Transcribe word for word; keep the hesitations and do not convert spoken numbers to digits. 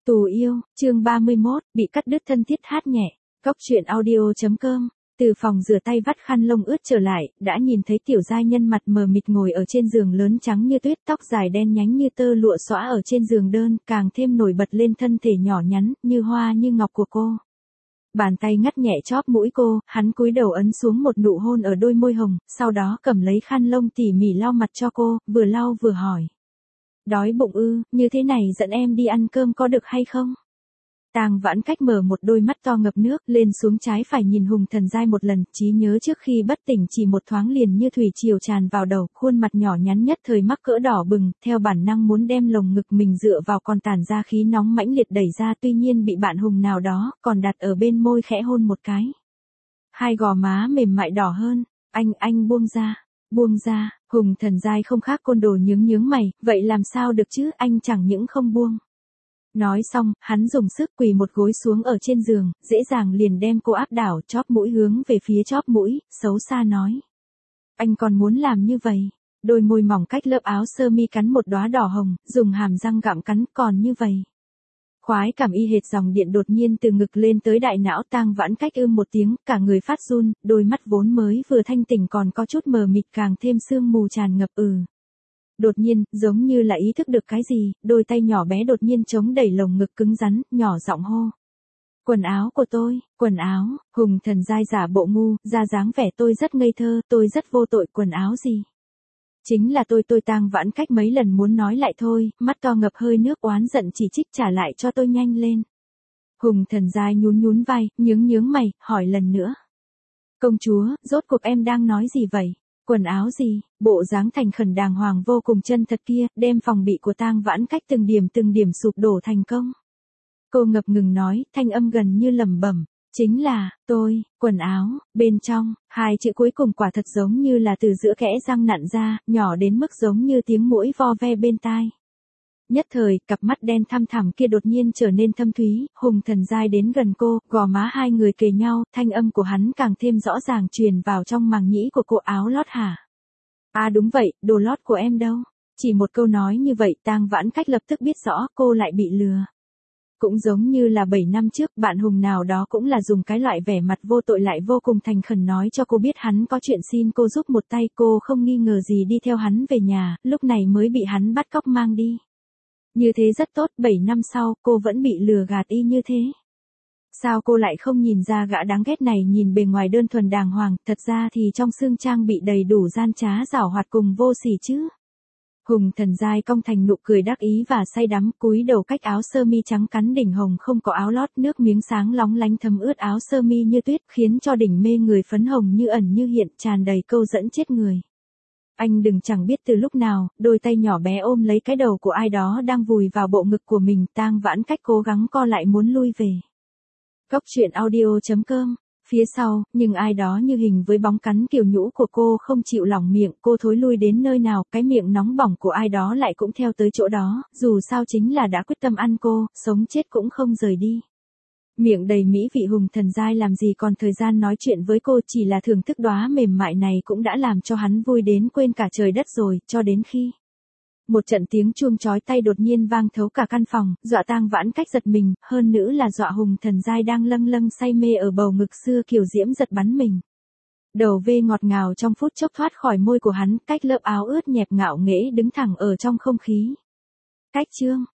Tù yêu, chương ba mươi mốt, bị cắt đứt thân thiết hát nhẹ. Cóc truyện audio chấm com. Từ phòng rửa tay vắt khăn lông ướt trở lại, đã nhìn thấy tiểu giai nhân mặt mờ mịt ngồi ở trên giường lớn trắng như tuyết, tóc dài đen nhánh như tơ lụa xõa ở trên giường đơn, càng thêm nổi bật lên thân thể nhỏ nhắn, như hoa như ngọc của cô. Bàn tay ngắt nhẹ chóp mũi cô, hắn cúi đầu ấn xuống một nụ hôn ở đôi môi hồng, sau đó cầm lấy khăn lông tỉ mỉ lau mặt cho cô, vừa lau vừa hỏi. Đói bụng ư, như thế này dẫn em đi ăn cơm có được hay không? Tang Vãn Cách mở một đôi mắt to ngập nước, lên xuống trái phải nhìn Hùng Thần Giai một lần, trí nhớ trước khi bất tỉnh chỉ một thoáng liền như thủy triều tràn vào đầu, khuôn mặt nhỏ nhắn nhất thời mắc cỡ đỏ bừng, theo bản năng muốn đem lồng ngực mình dựa vào còn tản ra khí nóng mãnh liệt đẩy ra, tuy nhiên bị bạn Hùng nào đó còn đặt ở bên môi khẽ hôn một cái. Hai gò má mềm mại đỏ hơn, anh anh buông ra, buông ra. Hùng Thần Giai không khác côn đồ nhướng nhướng mày, vậy làm sao được chứ, anh chẳng những không buông. Nói xong, hắn dùng sức quỳ một gối xuống ở trên giường, dễ dàng liền đem cô áp đảo, chóp mũi hướng về phía chóp mũi, xấu xa nói. Anh còn muốn làm như vậy. Đôi môi mỏng cách lớp áo sơ mi cắn một đóa đỏ hồng, dùng hàm răng gặm cắn, còn như vậy. Khoái cảm y hệt dòng điện đột nhiên từ ngực lên tới đại não. Tang Vãn Cách ưm một tiếng, cả người phát run, đôi mắt vốn mới vừa thanh tỉnh còn có chút mờ mịt càng thêm sương mù tràn ngập. Ừ. Đột nhiên, giống như là ý thức được cái gì, đôi tay nhỏ bé đột nhiên chống đẩy lồng ngực cứng rắn, nhỏ giọng hô. Quần áo của tôi, quần áo. Hùng Thần Giai giả bộ ngu, ra dáng vẻ tôi rất ngây thơ, tôi rất vô tội, quần áo gì? Chính là tôi tôi Tang Vãn Cách mấy lần muốn nói lại thôi, mắt to ngập hơi nước oán giận chỉ trích trả lại cho tôi nhanh lên. Hùng Thần Giai nhún nhún vai, nhướng nhướng mày, hỏi lần nữa. Công chúa, rốt cuộc em đang nói gì vậy? Quần áo gì? Bộ dáng thành khẩn đàng hoàng vô cùng chân thật kia, đem phòng bị của Tang Vãn Cách từng điểm từng điểm sụp đổ thành công. Cô ngập ngừng nói, thanh âm gần như lẩm bẩm. Chính là, tôi, quần áo, bên trong, hai chữ cuối cùng quả thật giống như là từ giữa kẽ răng nặn ra, nhỏ đến mức giống như tiếng muỗi vo ve bên tai. Nhất thời, cặp mắt đen thăm thẳm kia đột nhiên trở nên thâm thúy, Hùng Thần Giai đến gần cô, gò má hai người kề nhau, thanh âm của hắn càng thêm rõ ràng truyền vào trong màng nhĩ của cô. Áo lót hả? À đúng vậy, đồ lót của em đâu? Chỉ một câu nói như vậy, Tang Vãn Cách lập tức biết rõ cô lại bị lừa. Cũng giống như là bảy năm trước, bạn Hùng nào đó cũng là dùng cái loại vẻ mặt vô tội lại vô cùng thành khẩn nói cho cô biết hắn có chuyện xin cô giúp một tay, cô không nghi ngờ gì đi theo hắn về nhà, lúc này mới bị hắn bắt cóc mang đi. Như thế rất tốt, bảy năm sau, cô vẫn bị lừa gạt y như thế. Sao cô lại không nhìn ra gã đáng ghét này nhìn bề ngoài đơn thuần đàng hoàng, thật ra thì trong xương trang bị đầy đủ gian trá giảo hoạt cùng vô sỉ chứ? Hùng Thần Giai cong thành nụ cười đắc ý và say đắm, cúi đầu cách áo sơ mi trắng cắn đỉnh hồng không có áo lót, nước miếng sáng lóng lánh thấm ướt áo sơ mi như tuyết, khiến cho đỉnh mê người phấn hồng như ẩn như hiện, tràn đầy câu dẫn chết người. Anh đừng chẳng biết từ lúc nào, đôi tay nhỏ bé ôm lấy cái đầu của ai đó đang vùi vào bộ ngực của mình. Tang Vãn Cách cố gắng co lại muốn lui về. Cóc truyện audio chấm com. Phía sau, nhưng ai đó như hình với bóng cắn kiều nhũ của cô không chịu lỏng miệng, cô thối lui đến nơi nào, cái miệng nóng bỏng của ai đó lại cũng theo tới chỗ đó, dù sao chính là đã quyết tâm ăn cô, sống chết cũng không rời đi. Miệng đầy mỹ vị Hùng Thần Giai làm gì còn thời gian nói chuyện với cô, chỉ là thưởng thức đóa mềm mại này cũng đã làm cho hắn vui đến quên cả trời đất rồi, cho đến khi một trận tiếng chuông chói tai đột nhiên vang thấu cả căn phòng, dọa Tang Vãn Cách giật mình, hơn nữa là dọa Hùng Thần Giai đang lâng lâng say mê ở bầu ngực xưa kiều diễm giật bắn mình. Đầu vê ngọt ngào trong phút chốc thoát khỏi môi của hắn, cách lớp áo ướt nhẹp ngạo nghễ đứng thẳng ở trong không khí. Cách chương